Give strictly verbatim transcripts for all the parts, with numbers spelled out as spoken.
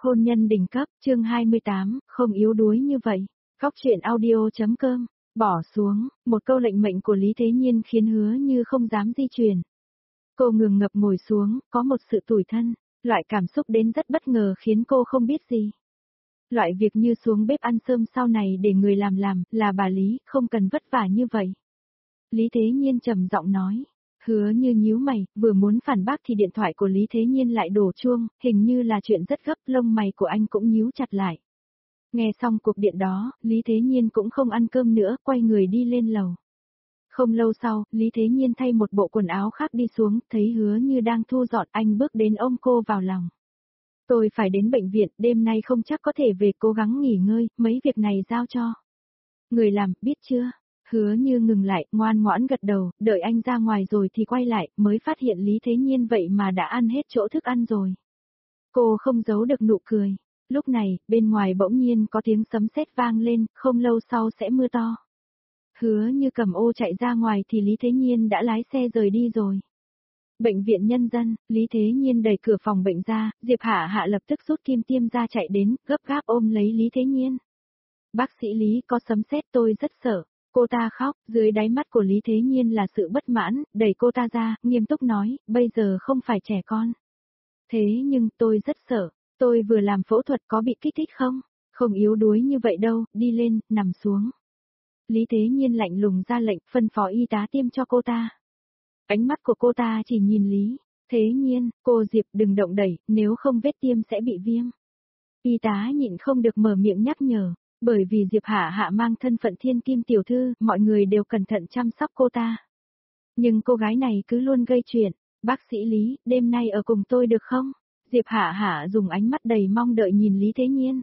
Hôn nhân đỉnh cấp, chương hai mươi tám, không yếu đuối như vậy. Góc truyện audio.com, bỏ xuống, một câu lệnh mệnh của Lý Thế Nhiên khiến Hứa Như không dám di chuyển. Cô ngừng ngập ngồi xuống, có một sự tủi thân, loại cảm xúc đến rất bất ngờ khiến cô không biết gì. Loại việc như xuống bếp ăn cơm sau này để người làm làm, là bà Lý, không cần vất vả như vậy. Lý Thế Nhiên trầm giọng nói. Hứa Như nhíu mày, vừa muốn phản bác thì điện thoại của Lý Thế Nhiên lại đổ chuông, hình như là chuyện rất gấp, lông mày của anh cũng nhíu chặt lại. Nghe xong cuộc điện đó, Lý Thế Nhiên cũng không ăn cơm nữa, quay người đi lên lầu. Không lâu sau, Lý Thế Nhiên thay một bộ quần áo khác đi xuống, thấy Hứa Như đang thu dọn, anh bước đến ôm cô vào lòng. Tôi phải đến bệnh viện, đêm nay không chắc có thể về, cố gắng nghỉ ngơi, mấy việc này giao cho người làm, biết chưa? Hứa Như ngừng lại, ngoan ngoãn gật đầu, đợi anh ra ngoài rồi thì quay lại, mới phát hiện Lý Thế Nhiên vậy mà đã ăn hết chỗ thức ăn rồi. Cô không giấu được nụ cười. Lúc này, bên ngoài bỗng nhiên có tiếng sấm sét vang lên, không lâu sau sẽ mưa to. Hứa Như cầm ô chạy ra ngoài thì Lý Thế Nhiên đã lái xe rời đi rồi. Bệnh viện Nhân dân, Lý Thế Nhiên đẩy cửa phòng bệnh ra, Diệp Hạ Hạ lập tức rút kim tiêm ra chạy đến, gấp gáp ôm lấy Lý Thế Nhiên. Bác sĩ Lý, có sấm sét, tôi rất sợ. Cô ta khóc, dưới đáy mắt của Lý Thế Nhiên là sự bất mãn, đẩy cô ta ra, nghiêm túc nói, bây giờ không phải trẻ con. Thế nhưng tôi rất sợ, tôi vừa làm phẫu thuật, có bị kích thích không? Không yếu đuối như vậy đâu, đi lên, nằm xuống. Lý Thế Nhiên lạnh lùng ra lệnh, phân phó y tá tiêm cho cô ta. Ánh mắt của cô ta chỉ nhìn Lý Thế Nhiên, cô Diệp đừng động đẩy, nếu không vết tiêm sẽ bị viêm. Y tá nhịn không được mở miệng nhắc nhở. Bởi vì Diệp Hạ Hạ mang thân phận thiên kim tiểu thư, mọi người đều cẩn thận chăm sóc cô ta. Nhưng cô gái này cứ luôn gây chuyện. Bác sĩ Lý, đêm nay ở cùng tôi được không? Diệp Hạ Hạ dùng ánh mắt đầy mong đợi nhìn Lý Thế Nhiên.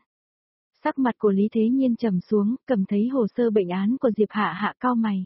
Sắc mặt của Lý Thế Nhiên trầm xuống, cầm thấy hồ sơ bệnh án của Diệp Hạ Hạ cau mày.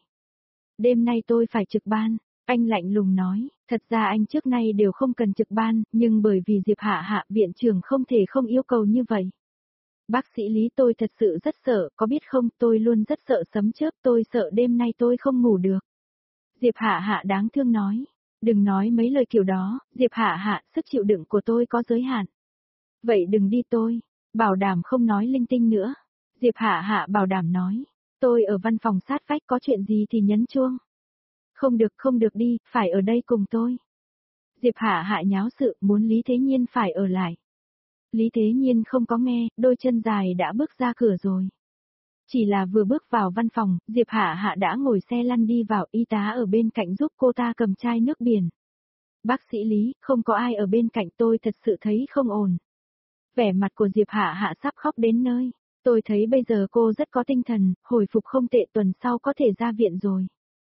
Đêm nay tôi phải trực ban, anh lạnh lùng nói, thật ra anh trước nay đều không cần trực ban, nhưng bởi vì Diệp Hạ Hạ viện trưởng không thể không yêu cầu như vậy. Bác sĩ Lý, tôi thật sự rất sợ, có biết không, tôi luôn rất sợ sấm chớp, tôi sợ đêm nay tôi không ngủ được. Diệp Hạ Hạ đáng thương nói, đừng nói mấy lời kiểu đó, Diệp Hạ Hạ, sức chịu đựng của tôi có giới hạn. Vậy đừng đi tôi, bảo đảm không nói linh tinh nữa. Diệp Hạ Hạ bảo đảm nói, tôi ở văn phòng sát vách, có chuyện gì thì nhấn chuông. Không được, không được đi, phải ở đây cùng tôi. Diệp Hạ Hạ nháo sự, muốn Lý Thế Nhiên phải ở lại. Lý Thế Nhiên không có nghe, đôi chân dài đã bước ra cửa rồi. Chỉ là vừa bước vào văn phòng, Diệp Hạ Hạ đã ngồi xe lăn đi vào, y tá ở bên cạnh giúp cô ta cầm chai nước biển. Bác sĩ Lý, không có ai ở bên cạnh, tôi thật sự thấy không ổn. Vẻ mặt của Diệp Hạ Hạ sắp khóc đến nơi. Tôi thấy bây giờ cô rất có tinh thần, hồi phục không tệ, tuần sau có thể ra viện rồi.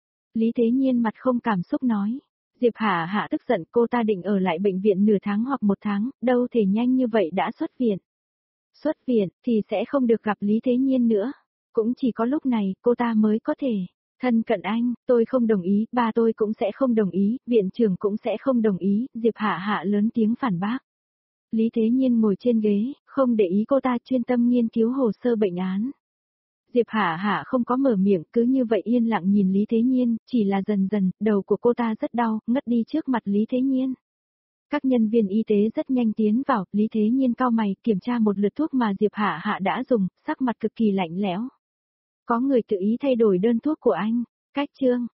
Lý Thế Nhiên mặt không cảm xúc nói. Diệp Hạ Hạ tức giận, cô ta định ở lại bệnh viện nửa tháng hoặc một tháng, đâu thể nhanh như vậy đã xuất viện. Xuất viện, thì sẽ không được gặp Lý Thế Nhiên nữa. Cũng chỉ có lúc này, cô ta mới có thể thân cận anh, tôi không đồng ý, ba tôi cũng sẽ không đồng ý, viện trưởng cũng sẽ không đồng ý, Diệp Hạ Hạ lớn tiếng phản bác. Lý Thế Nhiên ngồi trên ghế, không để ý cô ta, chuyên tâm nghiên cứu hồ sơ bệnh án. Diệp Hạ Hạ không có mở miệng, cứ như vậy yên lặng nhìn Lý Thế Nhiên, chỉ là dần dần, đầu của cô ta rất đau, ngất đi trước mặt Lý Thế Nhiên. Các nhân viên y tế rất nhanh tiến vào, Lý Thế Nhiên cau mày, kiểm tra một lượt thuốc mà Diệp Hạ Hạ đã dùng, sắc mặt cực kỳ lạnh lẽo. Có người tự ý thay đổi đơn thuốc của anh. Cách chương,